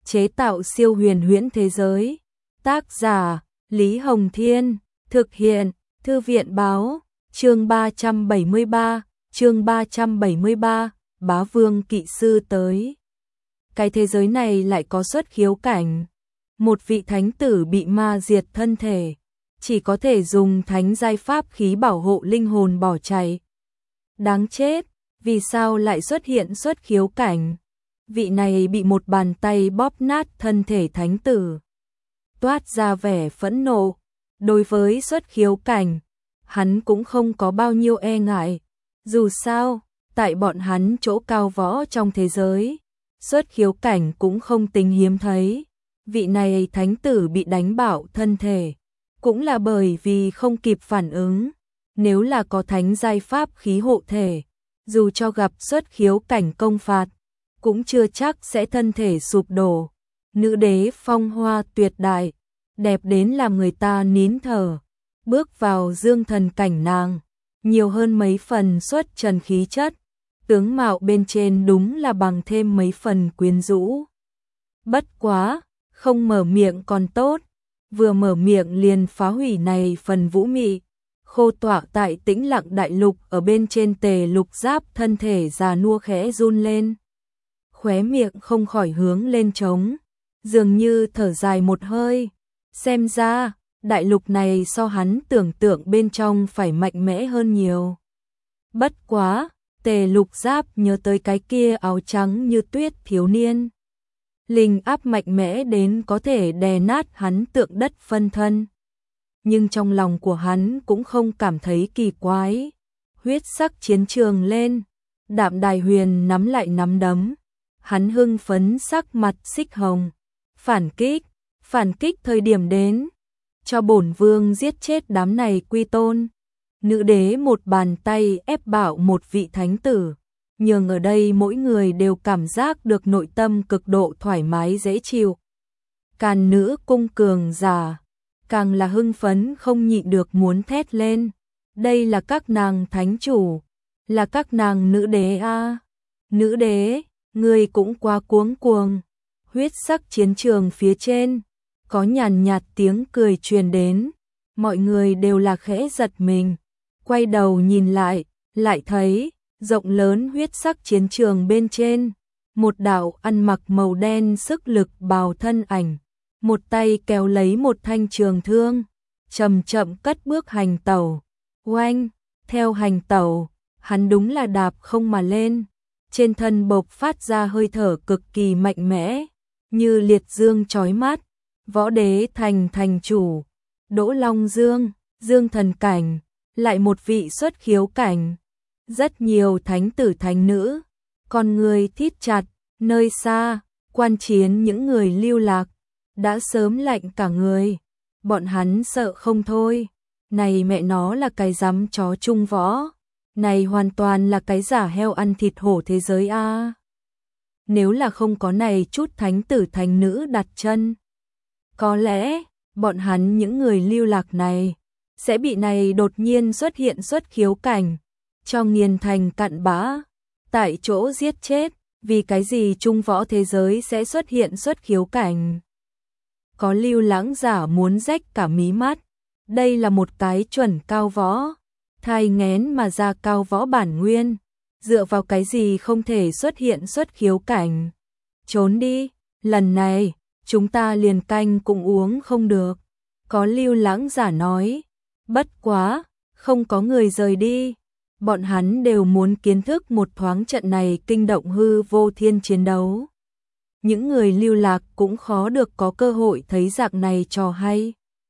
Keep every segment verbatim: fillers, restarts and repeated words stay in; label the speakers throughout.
Speaker 1: chế tạo siêu huyền huyễn thế giới. Tác giả Lý Hồng Thiên, thực hiện Thư viện Báo, chương ba trăm bảy mươi ba, chương ba trăm bảy mươi ba, Bá Vương Kỵ Sư tới. Cái thế giới này lại có xuất khiếu cảnh. Một vị thánh tử bị ma diệt thân thể, chỉ có thể dùng thánh giai pháp khí bảo hộ linh hồn bỏ chạy. Đáng chết, vì sao lại xuất hiện xuất khiếu cảnh? Vị này bị một bàn tay bóp nát thân thể thánh tử. Toát ra vẻ phẫn nộ. Đối với xuất khiếu cảnh, hắn cũng không có bao nhiêu e ngại. Dù sao, tại bọn hắn chỗ cao võ trong thế giới, xuất khiếu cảnh cũng không tính hiếm thấy. Vị này thánh tử bị đánh bạo thân thể, cũng là bởi vì không kịp phản ứng. Nếu là có thánh giai pháp khí hộ thể, dù cho gặp xuất khiếu cảnh công phạt, cũng chưa chắc sẽ thân thể sụp đổ. Nữ đế phong hoa tuyệt đại, đẹp đến làm người ta nín thở. Bước vào dương thần cảnh nàng, nhiều hơn mấy phần xuất trần khí chất, tướng mạo bên trên đúng là bằng thêm mấy phần quyến rũ. Bất quá, không mở miệng còn tốt, vừa mở miệng liền phá hủy này phần vũ mị. Khô tọa tại tĩnh lặng đại lục ở bên trên tề lục giáp thân thể già nua khẽ run lên. Khóe miệng không khỏi hướng lên trống, dường như thở dài một hơi. Xem ra, đại lục này so hắn tưởng tượng bên trong phải mạnh mẽ hơn nhiều. Bất quá, tề lục giáp nhớ tới cái kia áo trắng như tuyết thiếu niên. Linh áp mạnh mẽ đến có thể đè nát hắn tượng đất phân thân. Nhưng trong lòng của hắn cũng không cảm thấy kỳ quái. Huyết sắc chiến trường lên, Đạm Đài Huyền nắm lại nắm đấm. Hắn hưng phấn sắc mặt xích hồng. Phản kích, phản kích thời điểm đến. Cho bổn vương giết chết đám này quy tôn. Nữ đế một bàn tay ép bạo một vị thánh tử. Nhưng ở đây mỗi người đều cảm giác được nội tâm cực độ thoải mái dễ chịu. Càn nữ cung cường giả, càng là hưng phấn không nhịn được muốn thét lên. Đây là các nàng thánh chủ, là các nàng nữ đế a. À. Nữ đế, người cũng quá cuống cuồng. Huyết sắc chiến trường phía trên, có nhàn nhạt tiếng cười truyền đến. Mọi người đều là khẽ giật mình, quay đầu nhìn lại, lại thấy rộng lớn huyết sắc chiến trường bên trên, một đạo ăn mặc màu đen sức lực bào thân ảnh, một tay kéo lấy một thanh trường thương, chậm chậm cất bước hành tẩu. Oanh, theo hành tẩu, hắn đúng là đạp không mà lên, trên thân bộc phát ra hơi thở cực kỳ mạnh mẽ, như liệt dương chói mắt. Võ đế thành thành chủ, Đỗ Long Dương, Dương thần cảnh, lại một vị xuất khiếu cảnh. Rất nhiều thánh tử thánh nữ, con người thít chặt, nơi xa, quan chiến những người lưu lạc, đã sớm lạnh cả người. Bọn hắn sợ không thôi, này mẹ nó là cái dám chó trung võ, này hoàn toàn là cái giả heo ăn thịt hổ thế giới a. À. Nếu là không có này chút thánh tử thánh nữ đặt chân, có lẽ, bọn hắn những người lưu lạc này, sẽ bị này đột nhiên xuất hiện xuất khiếu cảnh, cho nghiền thành cặn bã, tại chỗ giết chết. Vì cái gì trung võ thế giới sẽ xuất hiện xuất khiếu cảnh? Có lưu lãng giả muốn rách cả mí mắt. Đây là một cái chuẩn cao võ, thai nghén mà ra cao võ bản nguyên. Dựa vào cái gì không thể xuất hiện xuất khiếu cảnh? Trốn đi, lần này, chúng ta liền canh cũng uống không được. Có lưu lãng giả nói, bất quá, không có người rời đi. Bọn hắn đều muốn kiến thức một thoáng trận này kinh động hư vô thiên chiến đấu. Những người lưu lạc cũng khó được có cơ hội thấy dạng này trò hay.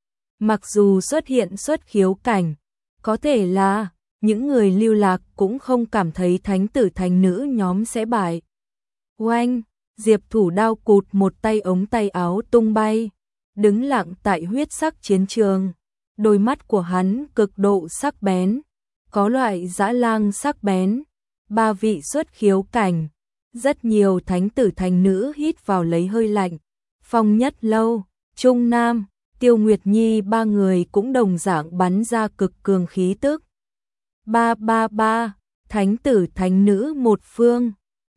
Speaker 1: Mặc dù xuất hiện xuất khiếu cảnh, có thể là những người lưu lạc cũng không cảm thấy thánh tử thánh nữ nhóm sẽ bại. Oanh, Diệp Thủ đao cụt một tay ống tay áo tung bay, đứng lặng tại huyết sắc chiến trường. Đôi mắt của hắn cực độ sắc bén, có loại dã lang sắc bén. Ba vị xuất khiếu cảnh, rất nhiều thánh tử thánh nữ hít vào lấy hơi lạnh. Phong Nhất Lâu, Trung Nam, Tiêu Nguyệt Nhi ba người cũng đồng dạng bắn ra cực cường khí tức. Ba ba ba, thánh tử thánh nữ một phương,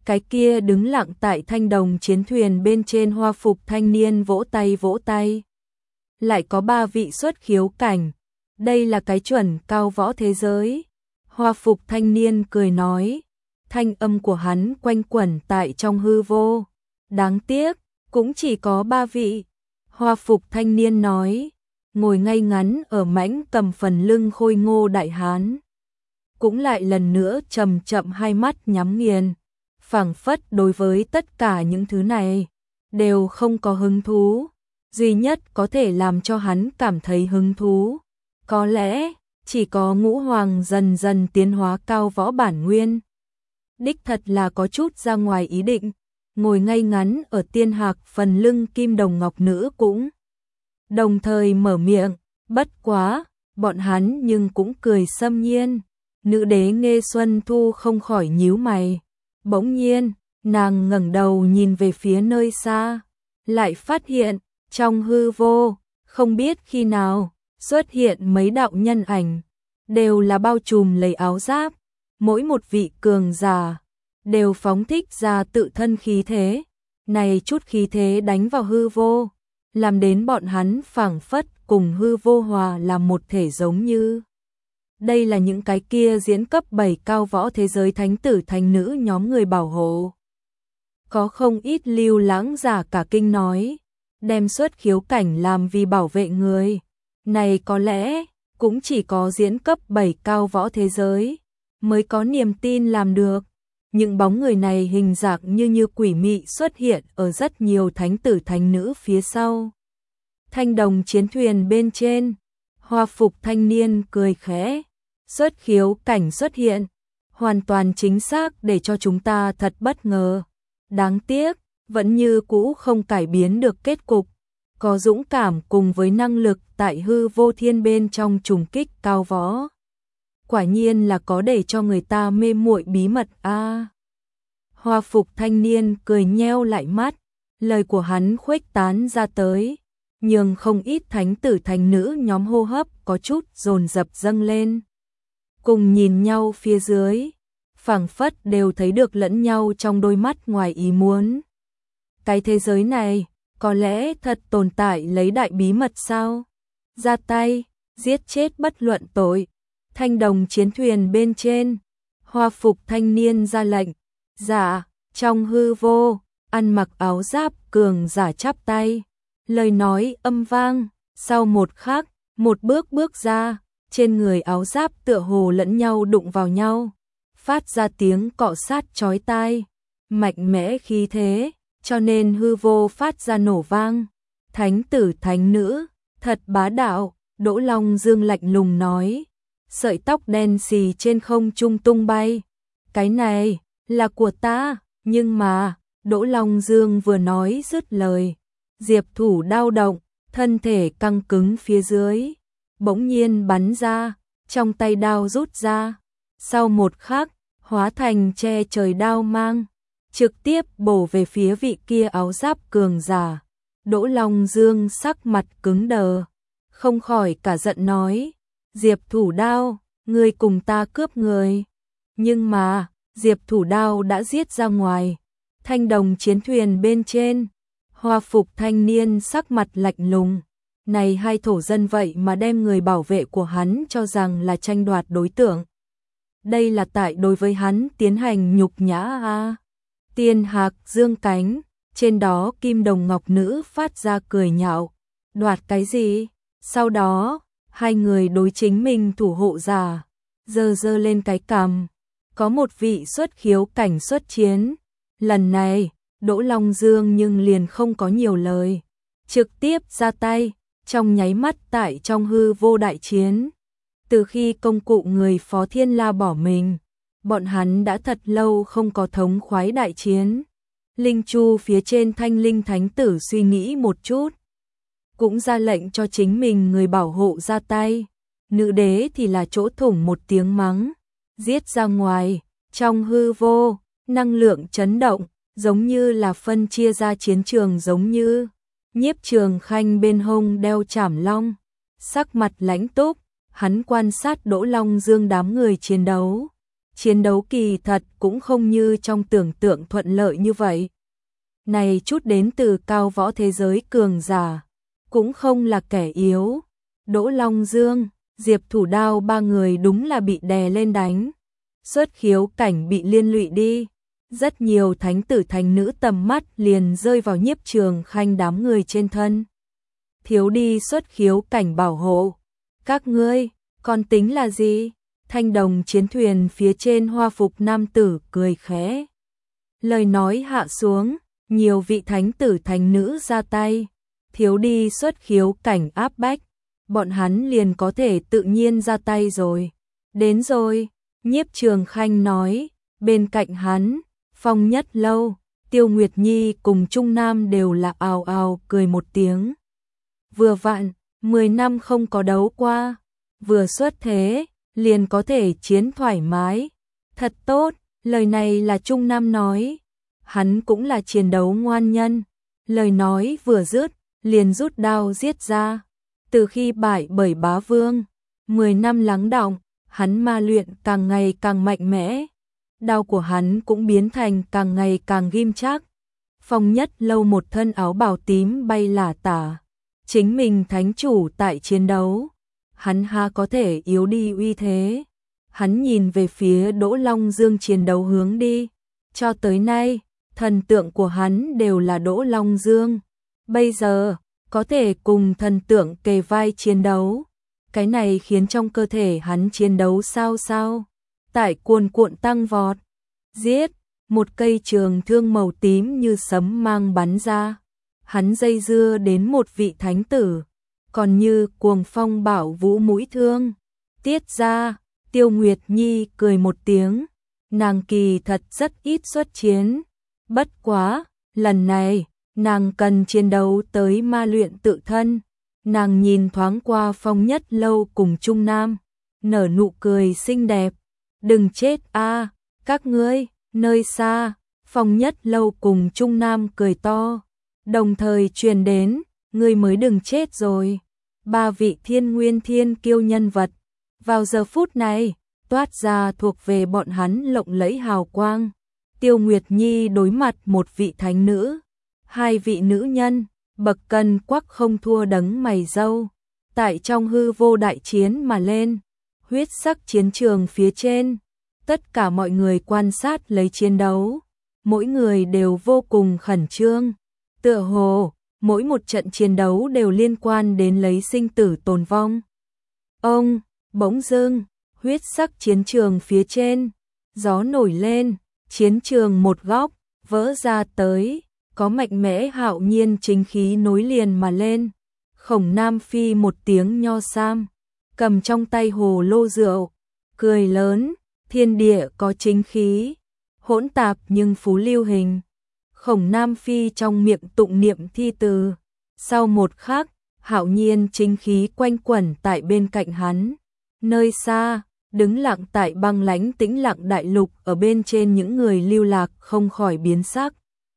Speaker 1: Cái kia đứng lặng tại thanh đồng chiến thuyền bên trên hoa phục thanh niên vỗ tay vỗ tay. Lại có ba vị xuất khiếu cảnh, đây là cái chuẩn cao võ thế giới. Hoa phục thanh niên cười nói, thanh âm của hắn quanh quẩn tại trong hư vô. Đáng tiếc, cũng chỉ có ba vị. Hoa phục thanh niên nói, ngồi ngay ngắn ở mãnh cầm phần lưng khôi ngô đại hán. Cũng lại lần nữa chậm chậm hai mắt nhắm nghiền, phảng phất đối với tất cả những thứ này đều không có hứng thú. Duy nhất có thể làm cho hắn cảm thấy hứng thú, có lẽ chỉ có ngũ hoàng dần dần tiến hóa cao võ bản nguyên. Đích thật là có chút ra ngoài ý định, ngồi ngay ngắn ở tiên hạc phần lưng kim đồng ngọc nữ cũng đồng thời mở miệng, bất quá, bọn hắn nhưng cũng cười xâm nhiên. Nữ đế Nghê Xuân Thu không khỏi nhíu mày. Bỗng nhiên, nàng ngẩng đầu nhìn về phía nơi xa, lại phát hiện, trong hư vô, không biết khi nào, xuất hiện mấy đạo nhân ảnh, đều là bao trùm lấy áo giáp, mỗi một vị cường giả, đều phóng thích ra tự thân khí thế. Này chút khí thế đánh vào hư vô, làm đến bọn hắn phảng phất cùng hư vô hòa làm một thể giống như. Đây là những cái kia diễn cấp bảy cao võ thế giới thánh tử thánh nữ nhóm người bảo hộ. Có không ít lưu lãng giả cả kinh nói, đem xuất khiếu cảnh làm vì bảo vệ người. Này có lẽ, cũng chỉ có diễn cấp bảy cao võ thế giới, mới có niềm tin làm được. Những bóng người này hình dạng như như quỷ mị xuất hiện ở rất nhiều thánh tử thánh nữ phía sau. Thanh đồng chiến thuyền bên trên, hoa phục thanh niên cười khẽ, xuất khiếu cảnh xuất hiện, hoàn toàn chính xác để cho chúng ta thật bất ngờ. Đáng tiếc, vẫn như cũ không cải biến được kết cục, có dũng cảm cùng với năng lực tại hư vô thiên bên trong trùng kích cao võ. Quả nhiên là có để cho người ta mê muội bí mật a. À, hoa phục thanh niên cười nheo lại mắt, lời của hắn khuếch tán ra tới, nhưng không ít thánh tử thánh nữ nhóm hô hấp có chút dồn dập dâng lên. Cùng nhìn nhau phía dưới, phảng phất đều thấy được lẫn nhau trong đôi mắt ngoài ý muốn. Cái thế giới này, có lẽ thật tồn tại lấy đại bí mật sao? Ra tay, giết chết bất luận tội. Thanh đồng chiến thuyền bên trên, hoa phục thanh niên ra lệnh. Dạ, trong hư vô, ăn mặc áo giáp cường giả chắp tay. Lời nói âm vang, sau một khắc, một bước bước ra, trên người áo giáp tựa hồ lẫn nhau đụng vào nhau, phát ra tiếng cọ sát chói tai, mạnh mẽ khí thế, cho nên hư vô phát ra nổ vang. Thánh tử thánh nữ, thật bá đạo, Đỗ Long Dương lạnh lùng nói, sợi tóc đen xì trên không trung tung bay. Cái này, là của ta, nhưng mà, Đỗ Long Dương vừa nói dứt lời. Diệp thủ đao động, thân thể căng cứng phía dưới, bỗng nhiên bắn ra, trong tay đao rút ra. Sau một khắc, hóa thành che trời đao mang, trực tiếp bổ về phía vị kia áo giáp cường giả. Đỗ Long Dương sắc mặt cứng đờ, không khỏi cả giận nói, Diệp thủ đao, ngươi cùng ta cướp người. Nhưng mà, Diệp thủ đao đã giết ra ngoài. Thanh đồng chiến thuyền bên trên, hoa phục thanh niên sắc mặt lạnh lùng. Này hai thổ dân vậy mà đem người bảo vệ của hắn cho rằng là tranh đoạt đối tượng. Đây là tại đối với hắn tiến hành nhục nhã a. À. Tiên hạc dương cánh, trên đó kim đồng ngọc nữ phát ra cười nhạo. Đoạt cái gì? Sau đó, hai người đối chính mình thủ hộ giả, giơ giơ lên cái cằm. Có một vị xuất khiếu cảnh xuất chiến. Lần này, Đỗ Long Dương nhưng liền không có nhiều lời, trực tiếp ra tay, trong nháy mắt tại trong hư vô đại chiến. Từ khi công cụ người Phó Thiên La bỏ mình, bọn hắn đã thật lâu không có thống khoái đại chiến. Linh Chu phía trên Thanh Linh Thánh Tử suy nghĩ một chút, cũng ra lệnh cho chính mình người bảo hộ ra tay. Nữ đế thì là chỗ thủng một tiếng mắng, giết ra ngoài, trong hư vô, năng lượng chấn động, giống như là phân chia ra chiến trường giống như. Nhiếp Trường Khanh bên hông đeo trảm long, sắc mặt lãnh túc, hắn quan sát Đỗ Long Dương đám người chiến đấu. chiến đấu kỳ thật cũng không như trong tưởng tượng thuận lợi như vậy. Này chút đến từ cao võ thế giới cường giả, cũng không là kẻ yếu. Đỗ Long Dương, Diệp Thủ Đao ba người đúng là bị đè lên đánh. Xuất khiếu cảnh bị liên lụy đi. Rất nhiều thánh tử thánh nữ tầm mắt liền rơi vào Nhiếp Trường Khanh đám người trên thân. Thiếu đi xuất khiếu cảnh bảo hộ. Các ngươi, còn tính là gì? Thanh đồng chiến thuyền phía trên hoa phục nam tử cười khẽ. Lời nói hạ xuống, nhiều vị thánh tử thánh nữ ra tay. Thiếu đi xuất khiếu cảnh áp bách, bọn hắn liền có thể tự nhiên ra tay rồi. Đến rồi, Nhiếp Trường Khanh nói, bên cạnh hắn, Phong Nhất Lâu, Tiêu Nguyệt Nhi cùng Trung Nam đều là ào ào cười một tiếng. Vừa vặn, mười năm không có đấu qua, vừa xuất thế, liền có thể chiến thoải mái. Thật tốt, lời này là Trung Nam nói. Hắn cũng là chiến đấu ngoan nhân. Lời nói vừa dứt, liền rút đao giết ra. Từ khi bại bởi bá vương, mười năm lắng đọng, hắn ma luyện càng ngày càng mạnh mẽ. Đao của hắn cũng biến thành càng ngày càng ghim chắc. Phong Nhất Lâu một thân áo bào tím bay lả tả. Chính mình thánh chủ tại chiến đấu. Hắn ha có thể yếu đi uy thế. Hắn nhìn về phía Đỗ Long Dương chiến đấu hướng đi. Cho tới nay, thần tượng của hắn đều là Đỗ Long Dương. Bây giờ, có thể cùng thần tượng kề vai chiến đấu. Cái này khiến trong cơ thể hắn chiến đấu sao sao. Tại cuồn cuộn tăng vọt. Giết, một cây trường thương màu tím như sấm mang bắn ra. Hắn dây dưa đến một vị thánh tử. Còn như cuồng phong bảo vũ mũi thương. Tiết ra, Tiêu Nguyệt Nhi cười một tiếng. Nàng kỳ thật rất ít xuất chiến. Bất quá, lần này, nàng cần chiến đấu tới ma luyện tự thân. Nàng nhìn thoáng qua Phong Nhất Lâu cùng Trung Nam. Nở nụ cười xinh đẹp. Đừng chết a, các ngươi, nơi xa. Phong Nhất Lâu cùng Trung Nam cười to. Đồng thời truyền đến, ngươi mới đừng chết rồi. Ba vị thiên nguyên thiên kiêu nhân vật. Vào giờ phút này, toát ra thuộc về bọn hắn lộng lẫy hào quang. Tiêu Nguyệt Nhi đối mặt một vị thánh nữ. Hai vị nữ nhân, bậc cân quắc không thua đấng mày râu. Tại trong hư vô đại chiến mà lên. Huyết sắc chiến trường phía trên. Tất cả mọi người quan sát lấy chiến đấu. Mỗi người đều vô cùng khẩn trương. Tựa hồ, mỗi một trận chiến đấu đều liên quan đến lấy sinh tử tồn vong. Ông, bỗng dưng, huyết sắc chiến trường phía trên. Gió nổi lên, chiến trường một góc, vỡ ra tới. Có mạnh mẽ hạo nhiên chính khí nối liền mà lên. Khổng Nam Phi một tiếng nho sam. Cầm trong tay hồ lô rượu. Cười lớn, thiên địa có chính khí. Hỗn tạp nhưng phú lưu hình. Khổng Nam Phi trong miệng tụng niệm thi từ. Sau một khắc, hạo nhiên chính khí quanh quẩn tại bên cạnh hắn. Nơi xa, đứng lặng tại băng lãnh tĩnh lặng đại lục ở bên trên những người lưu lạc không khỏi biến sắc.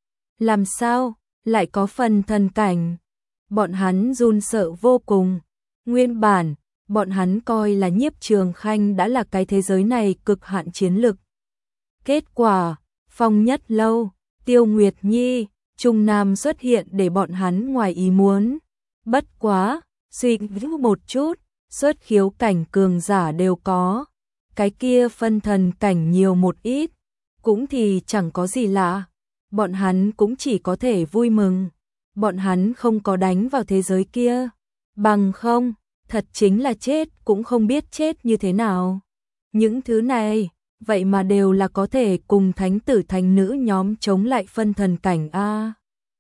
Speaker 1: Làm sao, lại có phần thần cảnh? Bọn hắn run sợ vô cùng. Nguyên bản, bọn hắn coi là Nhiếp Trường Khanh đã là cái thế giới này cực hạn chiến lực. Kết quả, Phong Nhất Lâu, Tiêu Nguyệt Nhi, Trung Nam xuất hiện để bọn hắn ngoài ý muốn. Bất quá, suy nghĩ một chút, xuất khiếu cảnh cường giả đều có. Cái kia phân thần cảnh nhiều một ít, cũng thì chẳng có gì lạ. Bọn hắn cũng chỉ có thể vui mừng. Bọn hắn không có đánh vào thế giới kia. Bằng không, thật chính là chết cũng không biết chết như thế nào. Những thứ này, vậy mà đều là có thể cùng thánh tử thánh nữ nhóm chống lại phân thần cảnh A.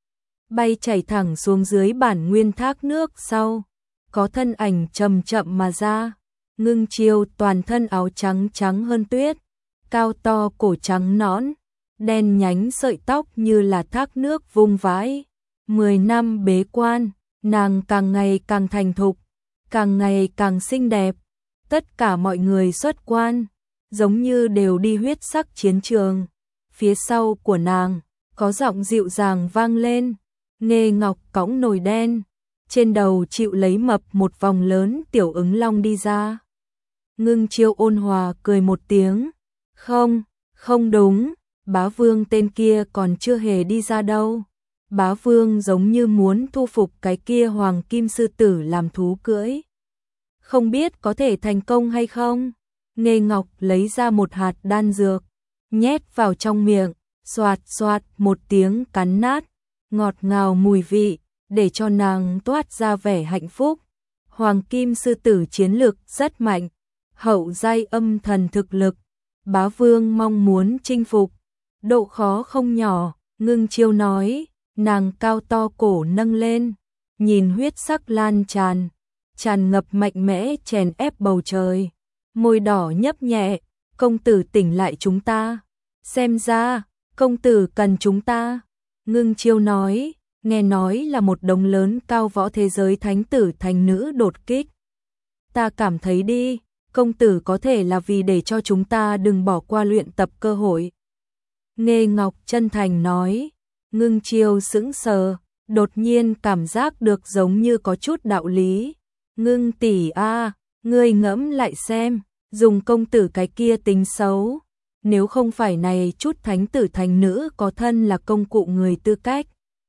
Speaker 1: Bay chảy thẳng xuống dưới bản nguyên thác nước sau. Có thân ảnh chậm chậm mà ra. Ngưng Chiêu toàn thân áo trắng trắng hơn tuyết. Cao to cổ trắng nõn. Đen nhánh sợi tóc như là thác nước vung vãi. Mười năm bế quan, nàng càng ngày càng thành thục, càng ngày càng xinh đẹp. Tất cả mọi người xuất quan, giống như đều đi huyết sắc chiến trường. Phía sau của nàng, có giọng dịu dàng vang lên. Nghê Ngọc cõng nồi đen, trên đầu chịu lấy mập một vòng lớn tiểu ứng long đi ra. Ngưng Chiêu ôn hòa cười một tiếng. Không, không đúng, bá vương tên kia còn chưa hề đi ra đâu. Bá vương giống như muốn thu phục cái kia hoàng kim sư tử làm thú cưỡi. Không biết có thể thành công hay không? Nghê Ngọc lấy ra một hạt đan dược, nhét vào trong miệng, xoạt xoạt một tiếng cắn nát, ngọt ngào mùi vị, để cho nàng toát ra vẻ hạnh phúc. Hoàng kim sư tử chiến lực rất mạnh, hậu giai âm thần thực lực, bá vương mong muốn chinh phục, độ khó không nhỏ. Ngưng Chiêu nói, nàng cao to cổ nâng lên, nhìn huyết sắc lan tràn, tràn ngập mạnh mẽ chèn ép bầu trời, môi đỏ nhấp nhẹ, công tử tỉnh lại chúng ta, xem ra, công tử cần chúng ta. Ngưng Chiêu nói, nghe nói là một đống lớn cao võ thế giới thánh tử thánh nữ đột kích. Ta cảm thấy đi, công tử có thể là vì để cho chúng ta đừng bỏ qua luyện tập cơ hội. Nghê Ngọc chân thành nói. Ngưng Chiêu sững sờ, đột nhiên cảm giác được giống như có chút đạo lý. Ngưng tỷ a, ngươi ngẫm lại xem, dùng công tử cái kia tính xấu, nếu không phải này chút thánh tử thánh nữ có thân là công cụ người tư cách,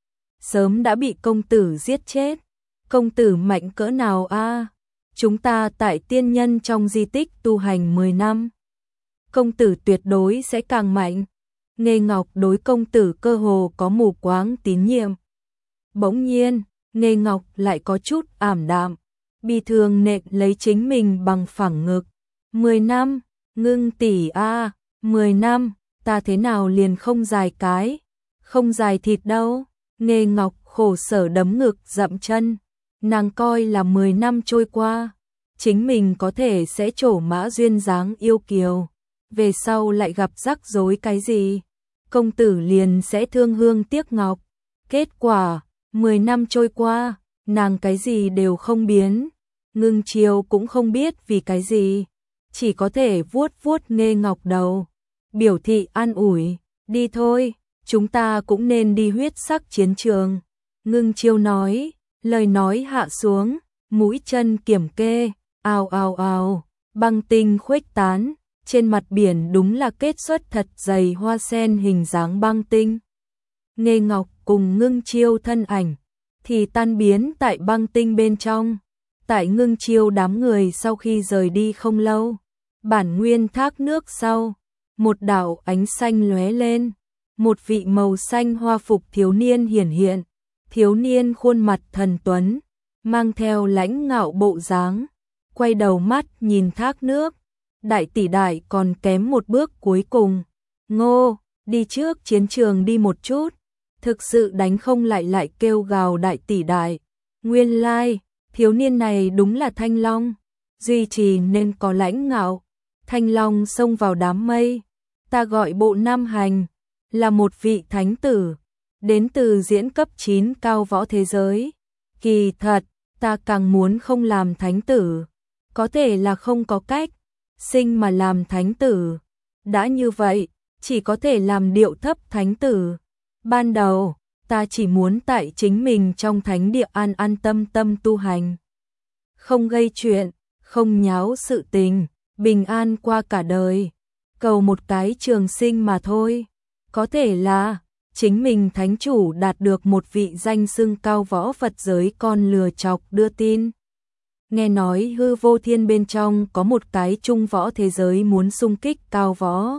Speaker 1: sớm đã bị công tử giết chết. Công tử mạnh cỡ nào a? Chúng ta tại tiên nhân trong di tích tu hành mười năm, công tử tuyệt đối sẽ càng mạnh. Nghê Ngọc đối công tử cơ hồ có mù quáng tín nhiệm. Bỗng nhiên, Nghê Ngọc lại có chút ảm đạm, bi thương nện lấy chính mình bằng phẳng ngực. Mười năm, Ngưng tỷ a, mười năm, ta thế nào liền không dài cái, không dài thịt đâu. Nghê Ngọc khổ sở đấm ngực dậm chân, nàng coi là mười năm trôi qua, chính mình có thể sẽ trổ mã duyên dáng yêu kiều, về sau lại gặp rắc rối cái gì, công tử liền sẽ thương hương tiếc ngọc. Kết quả, mười năm trôi qua, nàng cái gì đều không biến. Ngưng Chiêu cũng không biết vì cái gì, chỉ có thể vuốt vuốt Nghê Ngọc đầu, biểu thị an ủi, đi thôi, chúng ta cũng nên đi huyết sắc chiến trường. Ngưng Chiêu nói, lời nói hạ xuống, mũi chân kiểm kê, ào ào ào, băng tinh khuếch tán, trên mặt biển đúng là kết xuất thật dày hoa sen hình dáng băng tinh. Nghê Ngọc cùng Ngưng Chiêu thân ảnh thì tan biến tại băng tinh bên trong. Tại Ngưng Chiêu đám người sau khi rời đi không lâu, bản nguyên thác nước sau, một đạo ánh xanh lóe lên, một vị màu xanh hoa phục thiếu niên hiển hiện, thiếu niên khuôn mặt thần tuấn, mang theo lãnh ngạo bộ dáng, quay đầu mắt nhìn thác nước, đại tỷ đại còn kém một bước cuối cùng. Ngô, đi trước chiến trường đi một chút, thực sự đánh không lại lại kêu gào đại tỷ đại. Nguyên lai, thiếu niên này đúng là Thanh Long, duy trì nên có lãnh ngạo. Thanh Long xông vào đám mây, ta gọi Bộ Nam Hành, là một vị thánh tử, đến từ diễn cấp chín cao võ thế giới. Kỳ thật, ta càng muốn không làm thánh tử, có thể là không có cách, sinh mà làm thánh tử. Đã như vậy, chỉ có thể làm điệu thấp thánh tử. Ban đầu, ta chỉ muốn tại chính mình trong thánh địa an an tâm tâm tu hành, không gây chuyện, không nháo sự tình, bình an qua cả đời, cầu một cái trường sinh mà thôi. Có thể là chính mình thánh chủ đạt được một vị danh xưng cao võ Phật giới con lừa chọc đưa tin. Nghe nói hư vô thiên bên trong có một cái trung võ thế giới muốn xung kích cao võ.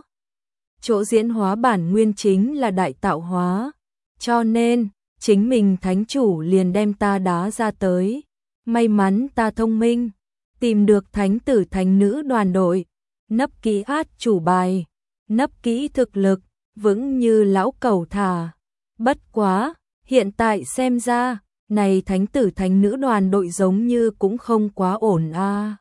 Speaker 1: Chỗ diễn hóa bản nguyên chính là đại tạo hóa, cho nên chính mình thánh chủ liền đem ta đá ra tới. May mắn ta thông minh, tìm được thánh tử thánh nữ đoàn đội, nấp kỹ át chủ bài, nấp kỹ thực lực, vững như lão cẩu thả. Bất quá, hiện tại xem ra, này thánh tử thánh nữ đoàn đội giống như cũng không quá ổn a. À.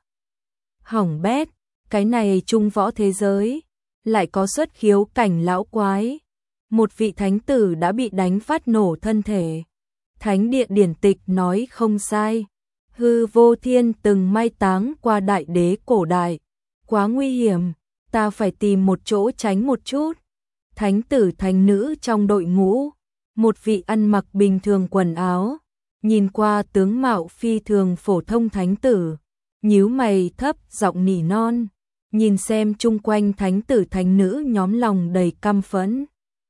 Speaker 1: Hỏng bét, cái này trung võ thế giới, lại có xuất khiếu cảnh lão quái. Một vị thánh tử đã bị đánh phát nổ thân thể. Thánh địa điển tịch nói không sai. Hư vô thiên từng mai táng qua đại đế cổ đại. Quá nguy hiểm, ta phải tìm một chỗ tránh một chút. Thánh tử thánh nữ trong đội ngũ, một vị ăn mặc bình thường quần áo, nhìn qua tướng mạo phi thường phổ thông thánh tử, nhíu mày thấp giọng nỉ non, nhìn xem chung quanh thánh tử thánh nữ nhóm lòng đầy căm phẫn.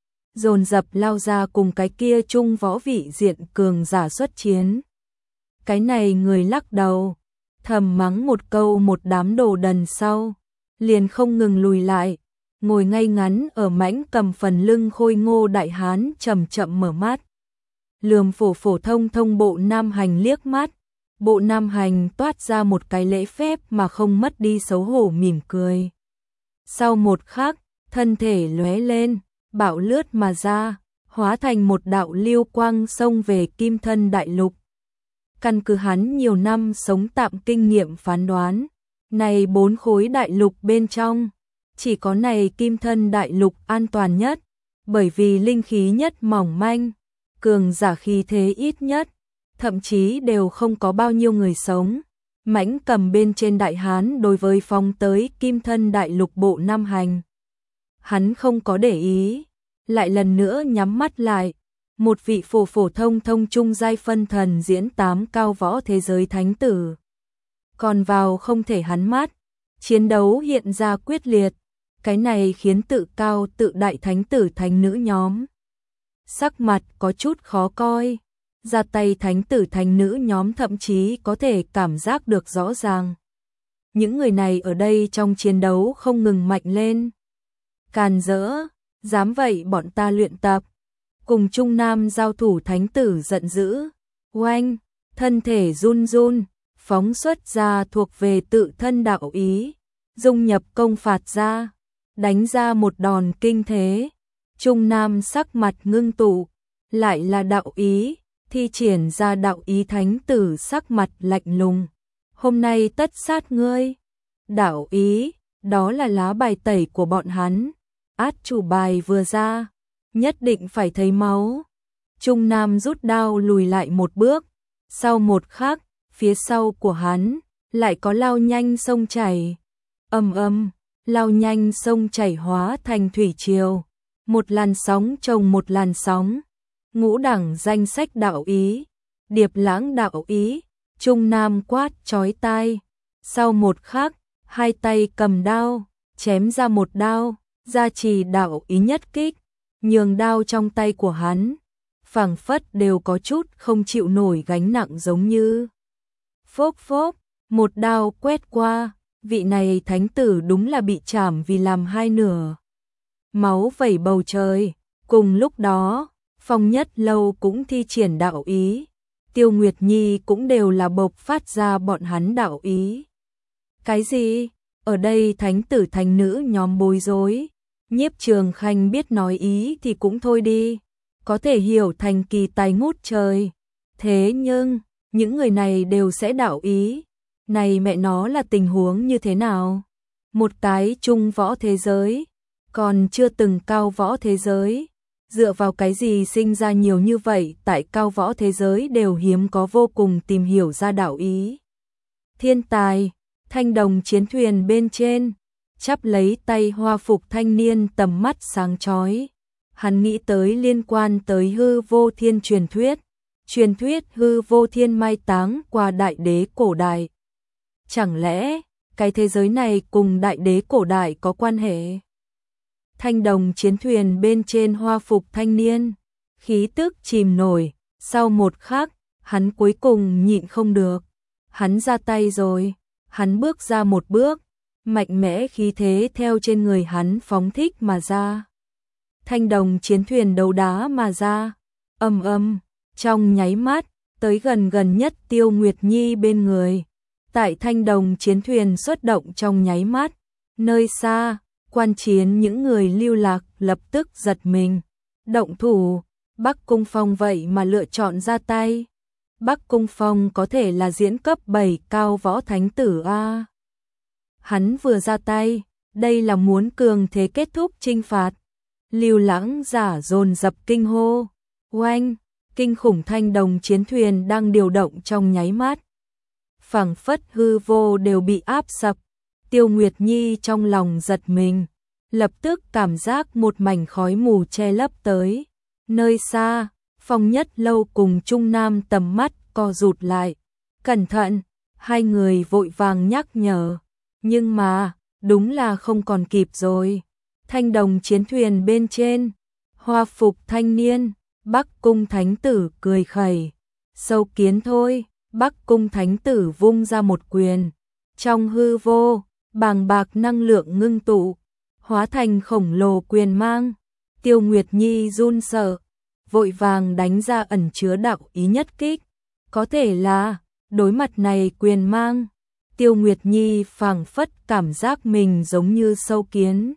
Speaker 1: Dồn dập lao ra cùng cái kia chung võ vị diện cường giả xuất chiến. Cái này người lắc đầu, thầm mắng một câu một đám đồ đần sau, liền không ngừng lùi lại, ngồi ngay ngắn ở mãnh cầm phần lưng khôi ngô đại hán chậm chậm mở mắt. Lườm phổ phổ thông thông bộ nam hành liếc mắt, bộ nam hành toát ra một cái lễ phép mà không mất đi xấu hổ mỉm cười. Sau một khắc, thân thể lóe lên, bạo lướt mà ra, hóa thành một đạo lưu quang xông về Kim Thân Đại Lục. Căn cứ hắn nhiều năm sống tạm kinh nghiệm phán đoán, này bốn khối đại lục bên trong, chỉ có này Kim Thân Đại Lục an toàn nhất, bởi vì linh khí nhất mỏng manh, cường giả khí thế ít nhất, thậm chí đều không có bao nhiêu người sống. Mãnh cầm bên trên đại hán đối với phóng tới Kim Thân Đại Lục bộ năm hành. Hắn không có để ý, lại lần nữa nhắm mắt lại. Một vị phổ phổ thông thông trung giai phân thần diễn tám cao võ thế giới thánh tử. Còn vào không thể hắn mắt, chiến đấu hiện ra quyết liệt, cái này khiến tự cao tự đại thánh tử thánh nữ nhóm. Sắc mặt có chút khó coi, ra tay thánh tử thánh nữ nhóm thậm chí có thể cảm giác được rõ ràng. Những người này ở đây trong chiến đấu không ngừng mạnh lên. Càn rỡ, dám vậy bọn ta luyện tập. Cùng Trung Nam giao thủ thánh tử giận dữ, oanh, thân thể run run, phóng xuất ra thuộc về tự thân đạo ý, dung nhập công phạt ra, đánh ra một đòn kinh thế. Trung Nam sắc mặt ngưng tụ, lại là đạo ý, thi triển ra đạo ý thánh tử sắc mặt lạnh lùng. Hôm nay tất sát ngươi. Đạo ý, đó là lá bài tẩy của bọn hắn. Át chủ bài vừa ra, nhất định phải thấy máu. Trung Nam rút đao lùi lại một bước, sau một khắc, phía sau của hắn lại có lao nhanh sông chảy. Ầm ầm, lao nhanh sông chảy hóa thành thủy triều, một làn sóng chồng một làn sóng. Ngũ đẳng danh sách đạo ý, Điệp Lãng đạo ý, Trung Nam quát chói tai. Sau một khắc, hai tay cầm đao, chém ra một đao, gia trì đạo ý nhất kích, nhường đao trong tay của hắn, phảng phất đều có chút không chịu nổi gánh nặng giống như. Phốc phốc, một đao quét qua, vị này thánh tử đúng là bị chảm vì làm hai nửa. Máu vẩy bầu trời, cùng lúc đó, Phong Nhất Lâu cũng thi triển đạo ý, Tiêu Nguyệt Nhi cũng đều là bộc phát ra bọn hắn đạo ý. Cái gì? Ở đây thánh tử thánh nữ nhóm bối rối. Nhiếp Trường Khanh biết nói ý thì cũng thôi đi, có thể hiểu thành kỳ tài ngút trời. Thế nhưng, những người này đều sẽ đạo ý. Này mẹ nó là tình huống như thế nào? Một cái trung võ thế giới, còn chưa từng cao võ thế giới. Dựa vào cái gì sinh ra nhiều như vậy, tại cao võ thế giới đều hiếm có vô cùng tìm hiểu ra đạo ý. Thiên tài, thanh đồng chiến thuyền bên trên, chắp lấy tay hoa phục thanh niên tầm mắt sáng chói. Hắn nghĩ tới liên quan tới hư vô thiên truyền thuyết, truyền thuyết hư vô thiên mai táng qua đại đế cổ đại. Chẳng lẽ, cái thế giới này cùng đại đế cổ đại có quan hệ? Thanh đồng chiến thuyền bên trên hoa phục thanh niên, khí tức chìm nổi, sau một khắc, hắn cuối cùng nhịn không được. Hắn ra tay rồi, hắn bước ra một bước, mạnh mẽ khí thế theo trên người hắn phóng thích mà ra. Thanh đồng chiến thuyền đấu đá mà ra, ầm ầm, trong nháy mắt, tới gần gần nhất Tiêu Nguyệt Nhi bên người. Tại thanh đồng chiến thuyền xuất động trong nháy mắt, nơi xa, quan chiến những người lưu lạc lập tức giật mình. Động thủ, Bắc Cung Phong vậy mà lựa chọn ra tay. Bắc Cung Phong có thể là diễn cấp bảy cao võ thánh tử a. Hắn vừa ra tay, đây là muốn cường thế kết thúc chinh phạt. Lưu Lãng giả dồn dập kinh hô, oanh, kinh khủng thanh đồng chiến thuyền đang điều động trong nháy mắt. Phảng phất hư vô đều bị áp sập. Tiêu Nguyệt Nhi trong lòng giật mình, lập tức cảm giác một mảnh khói mù che lấp tới. Nơi xa, Phong Nhất Lâu cùng Trung Nam tầm mắt co rụt lại. Cẩn thận, hai người vội vàng nhắc nhở. Nhưng mà, đúng là không còn kịp rồi. Thanh đồng chiến thuyền bên trên, hoa phục thanh niên, Bắc Cung Thánh Tử cười khẩy. Sâu kiến thôi, Bắc Cung Thánh Tử vung ra một quyền. Trong hư vô, bàng bạc năng lượng ngưng tụ, hóa thành khổng lồ quyền mang. Tiêu Nguyệt Nhi run sợ, vội vàng đánh ra ẩn chứa đạo ý nhất kích. Có thể là, đối mặt này quyền mang, Tiêu Nguyệt Nhi phảng phất cảm giác mình giống như sâu kiến.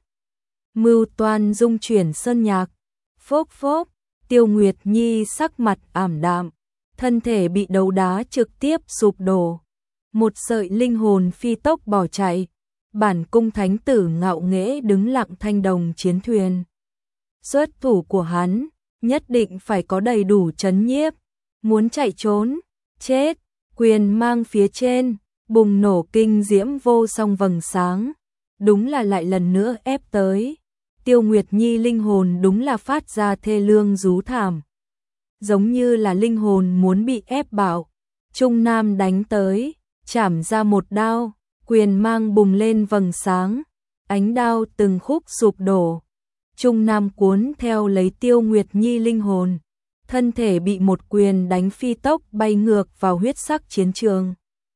Speaker 1: Mưu toan dung chuyển sơn nhạc, phốp phốp, Tiêu Nguyệt Nhi sắc mặt ảm đạm, thân thể bị đấu đá trực tiếp sụp đổ. Một sợi linh hồn phi tốc bỏ chạy, Bản Cung Thánh Tử ngạo nghễ đứng lặng thanh đồng chiến thuyền. Xuất thủ của hắn, nhất định phải có đầy đủ trấn nhiếp, muốn chạy trốn, chết, quyền mang phía trên, bùng nổ kinh diễm vô song vầng sáng, đúng là lại lần nữa ép tới. Tiêu Nguyệt Nhi linh hồn đúng là phát ra thê lương rú thảm, giống như là linh hồn muốn bị ép bảo. Trung Nam đánh tới, chảm ra một đao, quyền mang bùng lên vầng sáng, ánh đao từng khúc sụp đổ. Trung Nam cuốn theo lấy Tiêu Nguyệt Nhi linh hồn, thân thể bị một quyền đánh phi tốc bay ngược vào huyết sắc chiến trường.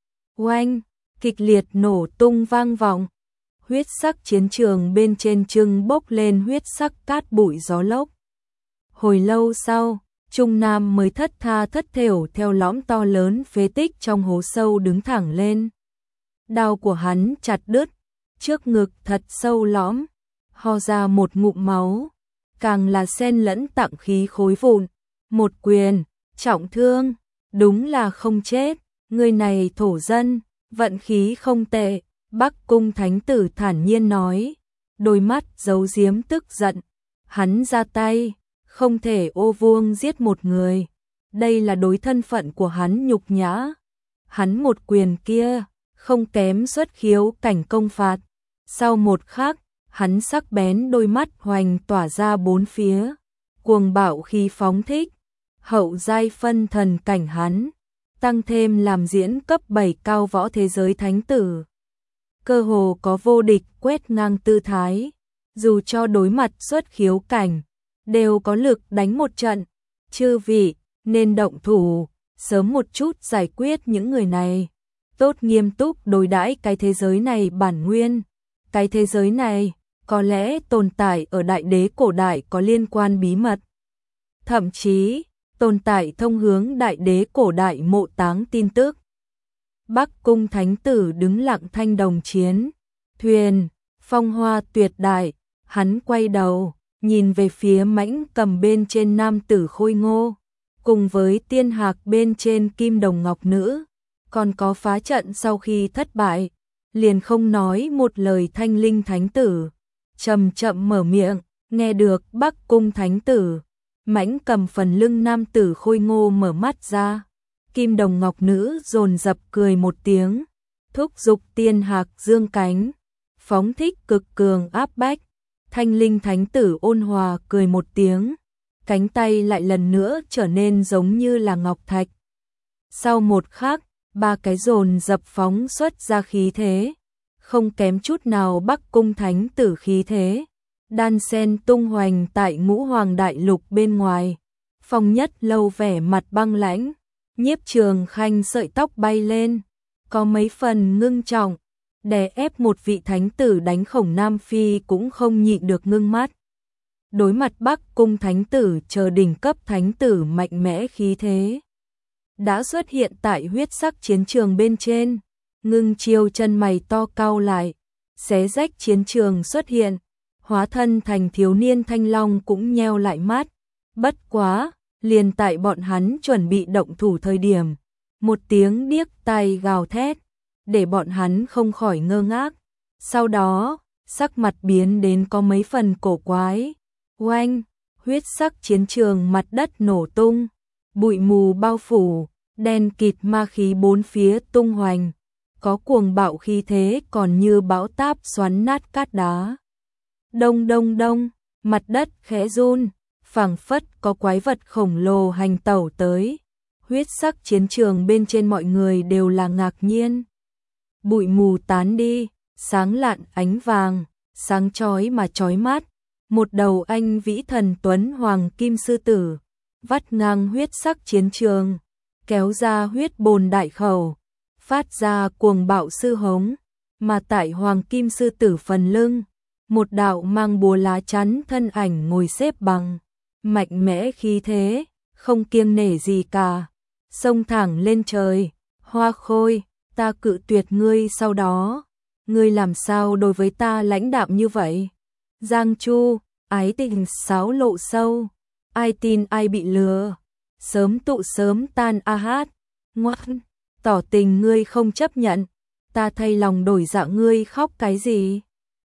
Speaker 1: Oanh, kịch liệt nổ tung vang vọng, huyết sắc chiến trường bên trên trưng bốc lên huyết sắc cát bụi gió lốc. Hồi lâu sau, Trung Nam mới thất tha thất thểu theo lõm to lớn phế tích trong hố sâu đứng thẳng lên. Đao của hắn chặt đứt, trước ngực thật sâu lõm, ho ra một ngụm máu, càng là xen lẫn tạng khí khối vụn. Một quyền, trọng thương, đúng là không chết, người này thổ dân, vận khí không tệ, Bắc Cung Thánh Tử thản nhiên nói, đôi mắt giấu giếm tức giận, hắn ra tay, không thể ô vuông giết một người, đây là đối thân phận của hắn nhục nhã. Hắn một quyền kia, không kém xuất khiếu cảnh công phạt, sau một khắc, hắn sắc bén đôi mắt hoành tỏa ra bốn phía, cuồng bạo khí phóng thích. Hậu giai phân thần cảnh hắn, tăng thêm làm diễn cấp bảy cao võ thế giới thánh tử. Cơ hồ có vô địch quét ngang tư thái, dù cho đối mặt xuất khiếu cảnh, đều có lực đánh một trận. Chư vị, nên động thủ, sớm một chút giải quyết những người này. Tốt nghiêm túc đối đãi cái thế giới này bản nguyên. Cái thế giới này, có lẽ tồn tại ở đại đế cổ đại có liên quan bí mật. Thậm chí, tồn tại thông hướng đại đế cổ đại mộ táng tin tức. Bắc Cung Thánh Tử đứng lặng thanh đồng chiến thuyền, phong hoa tuyệt đại, hắn quay đầu, nhìn về phía mãnh cầm bên trên nam tử khôi ngô, cùng với tiên hạc bên trên kim đồng ngọc nữ, còn có phá trận sau khi thất bại, liền không nói một lời. Thanh linh thánh tử chậm chậm mở miệng, nghe được Bắc Cung Thánh Tử. Mãnh cầm phần lưng nam tử khôi ngô mở mắt ra, kim đồng ngọc nữ dồn dập cười một tiếng, thúc giục tiên hạc dương cánh, phóng thích cực cường áp bách. Thanh linh thánh tử ôn hòa cười một tiếng, cánh tay lại lần nữa trở nên giống như là ngọc thạch. Sau một khắc, ba cái dồn dập phóng xuất ra khí thế, không kém chút nào Bắc Cung Thánh Tử khí thế. Đan sen tung hoành tại ngũ hoàng đại lục bên ngoài. Phong Nhất Lâu vẻ mặt băng lãnh, Nhiếp Trường Khanh sợi tóc bay lên, có mấy phần ngưng trọng, đè ép một vị thánh tử đánh Khổng Nam Phi cũng không nhịn được ngưng mắt. Đối mặt Bắc Cung Thánh Tử chờ đỉnh cấp thánh tử mạnh mẽ khí thế, đã xuất hiện tại huyết sắc chiến trường bên trên, ngưng chiêu chân mày to cau lại, xé rách chiến trường xuất hiện. Hóa thân thành thiếu niên thanh long cũng nheo lại mắt. Bất quá, liền tại bọn hắn chuẩn bị động thủ thời điểm, một tiếng điếc tai gào thét, để bọn hắn không khỏi ngơ ngác. Sau đó, sắc mặt biến đến có mấy phần cổ quái. Oanh, huyết sắc chiến trường mặt đất nổ tung, bụi mù bao phủ, đen kịt ma khí bốn phía tung hoành, có cuồng bạo khí thế còn như bão táp xoắn nát cát đá. Đông đông đông, mặt đất khẽ run, phảng phất có quái vật khổng lồ hành tẩu tới. Huyết sắc chiến trường bên trên mọi người đều là ngạc nhiên. Bụi mù tán đi, sáng lạn ánh vàng, sáng chói mà chói mắt, một đầu anh vĩ thần tuấn hoàng kim sư tử, vắt ngang huyết sắc chiến trường, kéo ra huyết bồn đại khẩu, phát ra cuồng bạo sư hống, mà tại hoàng kim sư tử phần lưng, một đạo mang búa lá chắn thân ảnh ngồi xếp bằng, mạnh mẽ khí thế, không kiêng nể gì cả, xông thẳng lên trời. Hoa Khôi, ta cự tuyệt ngươi, sau đó ngươi làm sao đối với ta lãnh đạm như vậy? Giang Chu, ái tình sáo lộ sâu, ai tin ai bị lừa, sớm tụ sớm tan a hát, ngoan, tỏ tình ngươi không chấp nhận, ta thay lòng đổi dạ, ngươi khóc cái gì?